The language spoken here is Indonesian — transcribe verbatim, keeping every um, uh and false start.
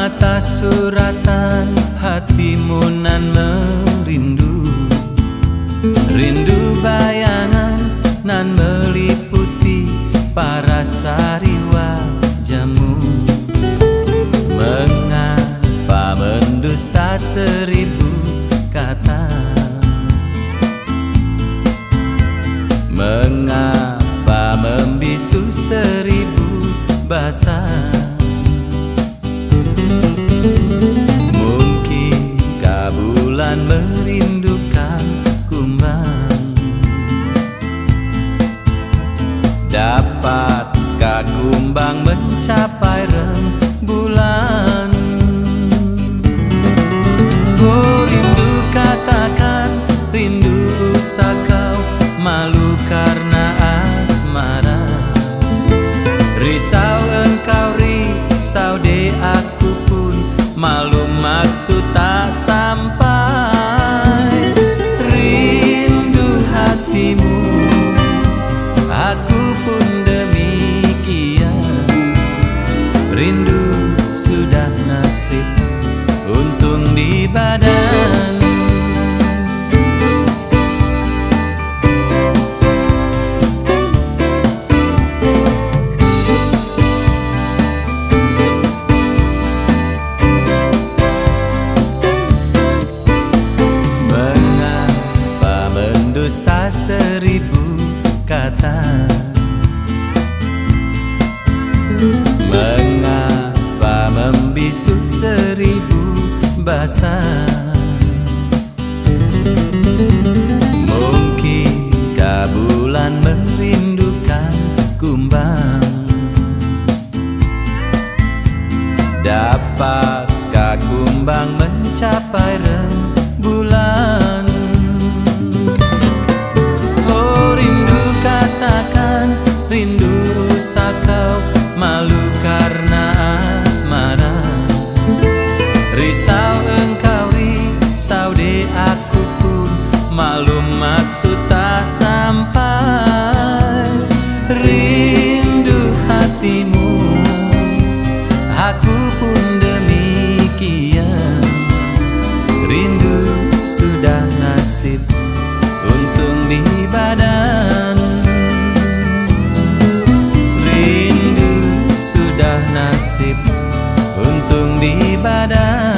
mata suratan hatimu nan merindu, rindu bayangan nan meliputi parasari wajahmu. Mengapa mendusta seribu kata? Mengapa membisu seribu bahasa? Mungkinkah bulan merindukan kumbang? Dapatkah kumbang mencapai rembulan? Oh rindu, katakan rindu, usah kau malu karena asmara. Risau engkau, risau deh, aku pun malu maksud tak sampai. Rindu hatimu, aku pun demikian. Rindu sudah nasib, untung di badan. Dusta seribu kata, mengapa membisu seribu bahasa? Mungkinkah bulan merindukan kumbang? Dapatkah kumbang mencapai rembulan? Rindu, usah kau malu karena asmara. Risau engkau, risau deh, aku pun malu maksud tak sampai. Rindu hatimu, aku pun demikian. Rindu sudah nasib, untung di badan. Nasib, untung di badan.